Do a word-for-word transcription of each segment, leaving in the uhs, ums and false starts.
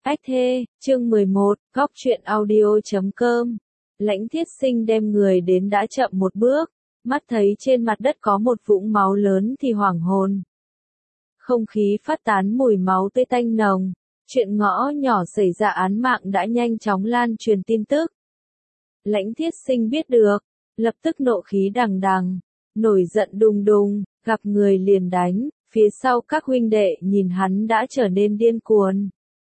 Ách thê, chương mười một, góc truyện audio.com. Lãnh Thiết Sinh đem người đến đã chậm một bước, mắt thấy trên mặt đất có một vũng máu lớn thì hoảng hồn. Không khí phát tán mùi máu tươi tanh nồng, chuyện ngõ nhỏ xảy ra án mạng đã nhanh chóng lan truyền tin tức. Lãnh Thiết Sinh biết được, lập tức nộ khí đằng đằng, nổi giận đùng đùng, gặp người liền đánh, phía sau các huynh đệ nhìn hắn đã trở nên điên cuồng.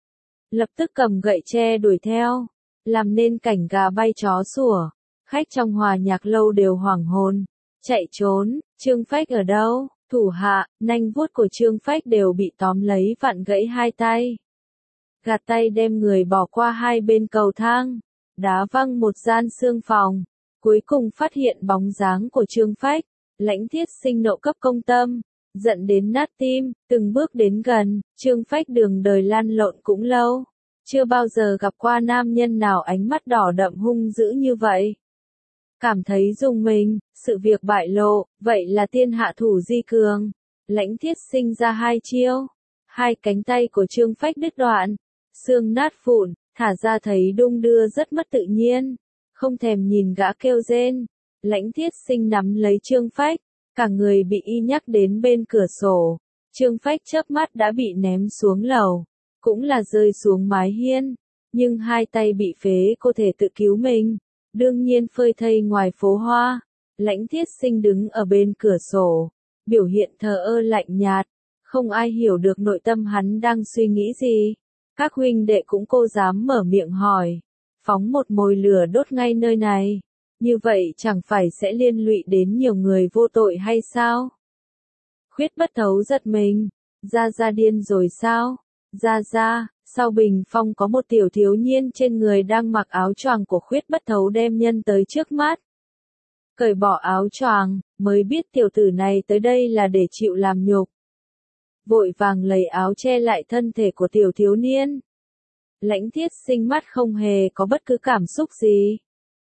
Lập tức cầm gậy tre đuổi theo, làm nên cảnh gà bay chó sủa, khách trong hòa nhạc lâu đều hoảng hồn, chạy trốn. Trương Phách ở đâu? Thủ hạ, nanh vuốt của Trương Phách đều bị tóm lấy vặn gãy hai tay. Gạt tay đem người bỏ qua hai bên cầu thang, đá văng một gian xương phòng, cuối cùng phát hiện bóng dáng của Trương Phách. Lãnh Thiết Sinh nộ cấp công tâm, giận đến nát tim, từng bước đến gần. Trương Phách đường đời lăn lộn cũng lâu, chưa bao giờ gặp qua nam nhân nào ánh mắt đỏ đậm hung dữ như vậy. Cảm thấy rùng mình, sự việc bại lộ, vậy là tiên hạ thủ di cường. Lãnh Thiết Sinh ra hai chiêu, hai cánh tay của Trương Phách đứt đoạn, xương nát vụn, thả ra thấy đung đưa rất mất tự nhiên, không thèm nhìn gã kêu rên. Lãnh Thiết Sinh nắm lấy Trương Phách, cả người bị y nhắc đến bên cửa sổ. Trương Phách chớp mắt đã bị ném xuống lầu, cũng là rơi xuống mái hiên, nhưng hai tay bị phế cô thể tự cứu mình, đương nhiên phơi thây ngoài phố hoa. Lãnh Thiết Sinh đứng ở bên cửa sổ, biểu hiện thờ ơ lạnh nhạt, không ai hiểu được nội tâm hắn đang suy nghĩ gì. Các huynh đệ cũng cô dám mở miệng hỏi, phóng một mồi lửa đốt ngay nơi này, như vậy chẳng phải sẽ liên lụy đến nhiều người vô tội hay sao? Khuyết Bất Thấu giật mình, Gia Gia điên rồi sao? Gia Gia, sau bình phong có một tiểu thiếu niên trên người đang mặc áo choàng của Khuyết Bất Thấu đem nhân tới trước mắt. Cởi bỏ áo choàng, mới biết tiểu tử này tới đây là để chịu làm nhục. Vội vàng lấy áo che lại thân thể của tiểu thiếu niên. Lãnh Thiết Sinh mắt không hề có bất cứ cảm xúc gì.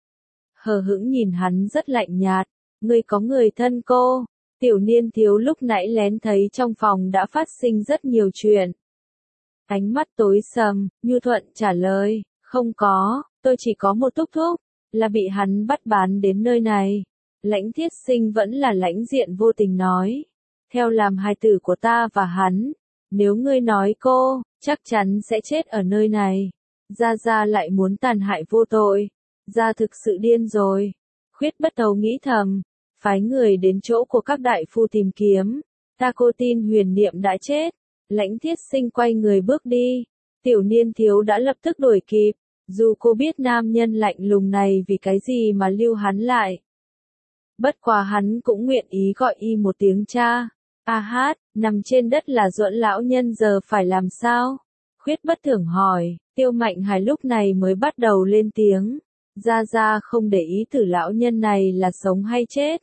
Hờ hững nhìn hắn rất lạnh nhạt, ngươi có người thân cô. Tiểu niên thiếu lúc nãy lén thấy trong phòng đã phát sinh rất nhiều chuyện. Ánh mắt tối sầm, nhu thuận trả lời, không có, tôi chỉ có một thúc thúc, là bị hắn bắt bán đến nơi này. Lãnh Thiết Sinh vẫn là lãnh diện vô tình nói, theo làm hài tử của ta và hắn, nếu ngươi nói cô, chắc chắn sẽ chết ở nơi này. Gia Gia lại muốn tàn hại vô tội, Gia thực sự điên rồi. Khuyết Bất Thấu nghĩ thầm, phái người đến chỗ của các đại phu tìm kiếm, ta cô tin Huyền Niệm đã chết. Lãnh Thiết Sinh quay người bước đi, tiểu niên thiếu đã lập tức đuổi kịp, dù cô biết nam nhân lạnh lùng này vì cái gì mà lưu hắn lại. Bất quá hắn cũng nguyện ý gọi y một tiếng cha. A hát, nằm trên đất là Duẫn lão nhân giờ phải làm sao? Khuyết Bất Thưởng hỏi. Tiêu Mạnh Hải lúc này mới bắt đầu lên tiếng. Gia Gia không để ý tử lão nhân này là sống hay chết.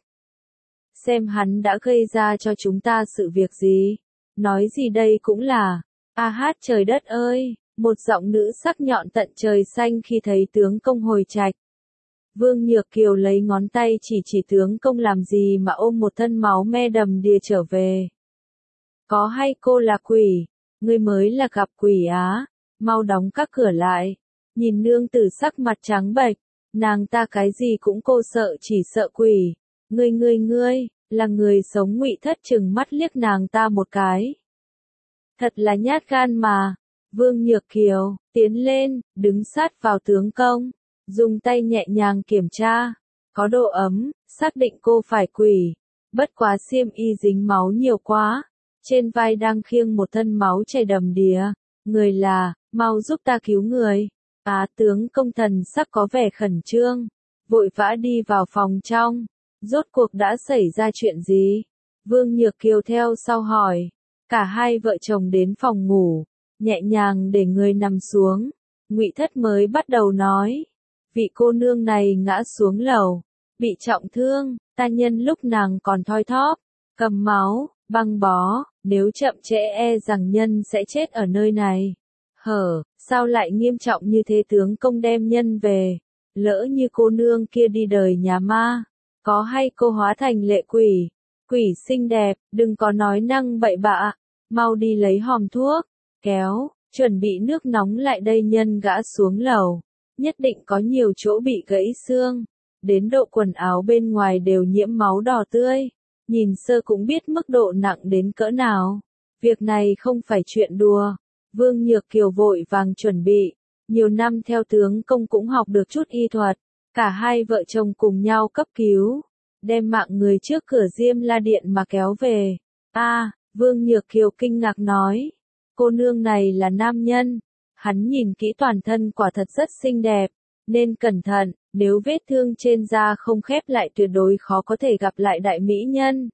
Xem hắn đã gây ra cho chúng ta sự việc gì. Nói gì đây cũng là. A hát trời đất ơi, một giọng nữ sắc nhọn tận trời xanh khi thấy tướng công hồi trạch. Vương Nhược Kiều lấy ngón tay chỉ chỉ tướng công làm gì mà ôm một thân máu me đầm đìa trở về. Có hay cô là quỷ? Ngươi mới là gặp quỷ á, mau đóng các cửa lại. Nhìn nương tử sắc mặt trắng bệch, nàng ta cái gì cũng cô sợ chỉ sợ quỷ. Ngươi ngươi ngươi, là người sống. Ngụy Thất trừng mắt liếc nàng ta một cái. Thật là nhát gan mà. Vương Nhược Kiều, tiến lên, đứng sát vào tướng công, dùng tay nhẹ nhàng kiểm tra, có độ ấm, xác định cô phải quỷ. Bất quá xiêm y dính máu nhiều quá, trên vai đang khiêng một thân máu chảy đầm đìa. Người là, mau giúp ta cứu người. Á tướng công thần sắc có vẻ khẩn trương, vội vã đi vào phòng trong. Rốt cuộc đã xảy ra chuyện gì? Vương Nhược Kiều theo sau hỏi. Cả hai vợ chồng đến phòng ngủ, nhẹ nhàng để người nằm xuống. Ngụy Thất mới bắt đầu nói. Vị cô nương này ngã xuống lầu, bị trọng thương, ta nhân lúc nàng còn thoi thóp, cầm máu, băng bó, nếu chậm trễ e rằng nhân sẽ chết ở nơi này. Hở, sao lại nghiêm trọng như thế? Tướng công đem nhân về, lỡ như cô nương kia đi đời nhà ma, có hay cô hóa thành lệ quỷ? Quỷ xinh đẹp, đừng có nói năng bậy bạ, mau đi lấy hòm thuốc, kéo, chuẩn bị nước nóng lại đây nhân gã xuống lầu, nhất định có nhiều chỗ bị gãy xương, đến độ quần áo bên ngoài đều nhiễm máu đỏ tươi, nhìn sơ cũng biết mức độ nặng đến cỡ nào. Việc này không phải chuyện đùa, Vương Nhược Kiều vội vàng chuẩn bị, nhiều năm theo tướng công cũng học được chút y thuật, cả hai vợ chồng cùng nhau cấp cứu, đem mạng người trước cửa Diêm La Điện mà kéo về. A, à, Vương Nhược Kiều kinh ngạc nói, cô nương này là nam nhân, hắn nhìn kỹ toàn thân quả thật rất xinh đẹp, nên cẩn thận, nếu vết thương trên da không khép lại tuyệt đối khó có thể gặp lại đại mỹ nhân.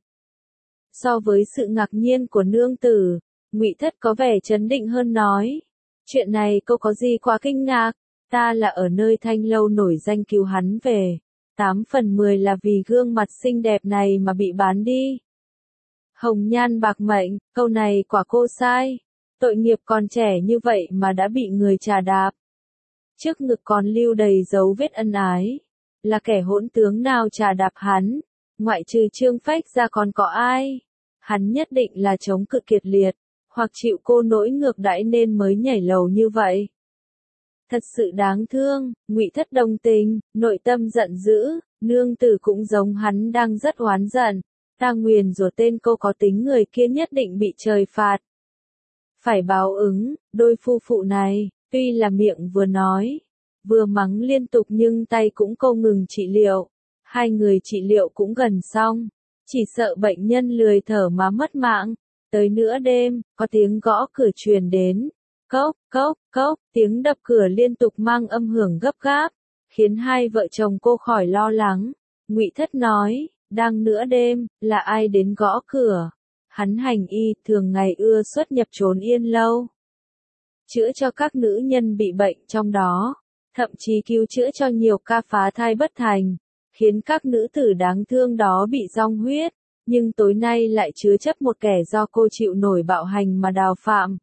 So với sự ngạc nhiên của nương tử, Ngụy Thất có vẻ chấn định hơn nói, chuyện này cô có gì quá kinh ngạc, ta là ở nơi Thanh Lâu nổi danh cứu hắn về, tám phần mười là vì gương mặt xinh đẹp này mà bị bán đi. Hồng nhan bạc mệnh, câu này quả cô sai, tội nghiệp còn trẻ như vậy mà đã bị người trà đạp. Trước ngực còn lưu đầy dấu vết ân ái, là kẻ hỗn tướng nào trà đạp hắn, ngoại trừ Trương Phách ra còn có ai? Hắn nhất định là chống cự kiệt liệt, hoặc chịu cô nỗi ngược đãi nên mới nhảy lầu như vậy. Thật sự đáng thương, Ngụy Thất đồng tình, nội tâm giận dữ, nương tử cũng giống hắn đang rất oán giận, ta nguyền rủa tên cô có tính người kia nhất định bị trời phạt. Phải báo ứng, đôi phu phụ này, tuy là miệng vừa nói, vừa mắng liên tục nhưng tay cũng không ngừng trị liệu, hai người trị liệu cũng gần xong, chỉ sợ bệnh nhân lười thở mà mất mạng. Tới nửa đêm, có tiếng gõ cửa truyền đến, cốc, cốc, cốc, tiếng đập cửa liên tục mang âm hưởng gấp gáp, khiến hai vợ chồng cô khỏi lo lắng. Ngụy Thất nói, đang nửa đêm, là ai đến gõ cửa? Hắn hành y, thường ngày ưa xuất nhập trốn yên lâu, chữa cho các nữ nhân bị bệnh trong đó, thậm chí cứu chữa cho nhiều ca phá thai bất thành, khiến các nữ tử đáng thương đó bị rong huyết. Nhưng tối nay lại chứa chấp một kẻ do cô chịu nổi bạo hành mà đào phạm.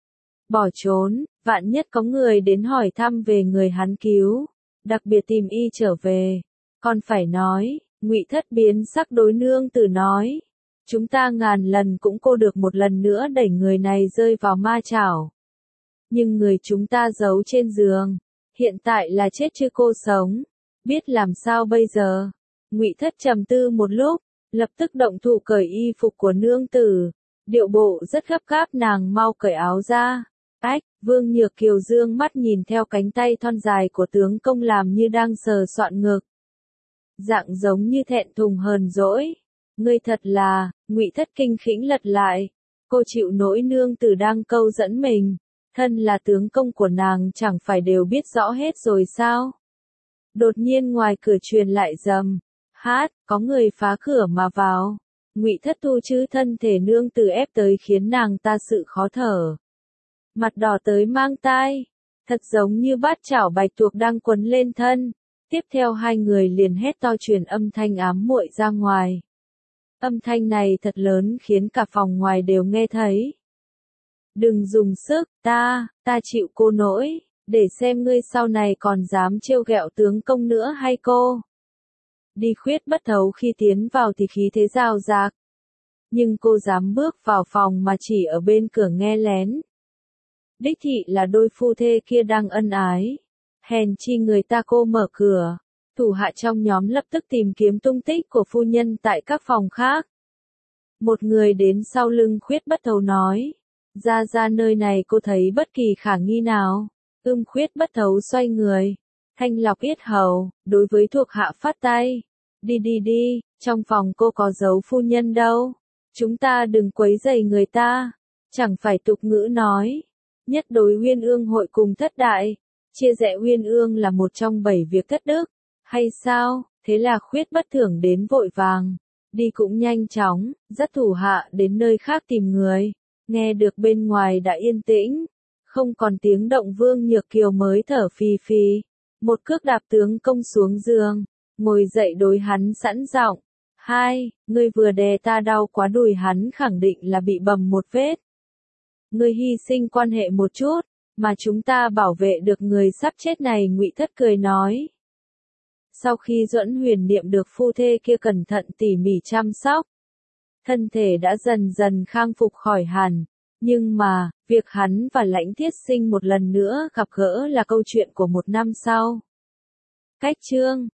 Bỏ trốn, vạn nhất có người đến hỏi thăm về người hắn cứu, đặc biệt tìm y trở về. Còn phải nói, Ngụy Thất biến sắc đối nương tử nói, chúng ta ngàn lần cũng cô được một lần nữa đẩy người này rơi vào ma chảo. Nhưng người chúng ta giấu trên giường, hiện tại là chết chứ cô sống, biết làm sao bây giờ? Ngụy Thất trầm tư một lúc, lập tức động thủ cởi y phục của nương tử, điệu bộ rất gấp gáp nàng mau cởi áo ra. Ách, Vương Nhược Kiều dương mắt nhìn theo cánh tay thon dài của tướng công làm như đang sờ soạn ngực. Dạng giống như thẹn thùng hờn dỗi. Ngươi thật là, Ngụy Thất kinh khĩnh lật lại. Cô chịu nỗi nương tử đang câu dẫn mình. Thân là tướng công của nàng chẳng phải đều biết rõ hết rồi sao? Đột nhiên ngoài cửa truyền lại rầm. Hát, có người phá cửa mà vào. Ngụy Thất thu chứ thân thể nương tử ép tới khiến nàng ta sự khó thở. Mặt đỏ tới mang tai, thật giống như bát chảo bạch tuộc đang quấn lên thân. Tiếp theo hai người liền hét to truyền âm thanh ám muội ra ngoài. Âm thanh này thật lớn khiến cả phòng ngoài đều nghe thấy. Đừng dùng sức, ta, ta chịu cô nỗi, để xem ngươi sau này còn dám trêu ghẹo tướng công nữa hay cô. Đi Khuyết Bất Thấu khi tiến vào thì khí thế rào rạc. Nhưng cô dám bước vào phòng mà chỉ ở bên cửa nghe lén. Đích thị là đôi phu thê kia đang ân ái. Hèn chi người ta cô mở cửa. Thủ hạ trong nhóm lập tức tìm kiếm tung tích của phu nhân tại các phòng khác. Một người đến sau lưng Khuyết Bất Thấu nói. Ra ra nơi này cô thấy bất kỳ khả nghi nào. Ưm Khuyết Bất Thấu xoay người. Thanh lọc yết hầu, đối với thuộc hạ phát tay. Đi đi đi, trong phòng cô có giấu phu nhân đâu. Chúng ta đừng quấy rầy người ta. Chẳng phải tục ngữ nói. Nhất đối Uyên Ương hội cùng thất đại. Chia rẽ Uyên Ương là một trong bảy việc thất đức. Hay sao? Thế là Khuyết Bất Thưởng đến vội vàng. Đi cũng nhanh chóng, dắt thủ hạ đến nơi khác tìm người. Nghe được bên ngoài đã yên tĩnh. Không còn tiếng động Vương Nhược Kiều mới thở phì phì. Một cước đạp tướng công xuống giường. Ngồi dậy đối hắn sẵn giọng. Hai, ngươi vừa đè ta đau quá đùi hắn khẳng định là bị bầm một vết. Ngươi hy sinh quan hệ một chút, mà chúng ta bảo vệ được người sắp chết này. Ngụy Thất cười nói. Sau khi Duẫn Huyền niệm được phu thê kia cẩn thận tỉ mỉ chăm sóc, thân thể đã dần dần khang phục khỏi hẳn, Nhưng mà, việc hắn và Lãnh Thiết Sinh một lần nữa gặp gỡ là câu chuyện của một năm sau. Cách chương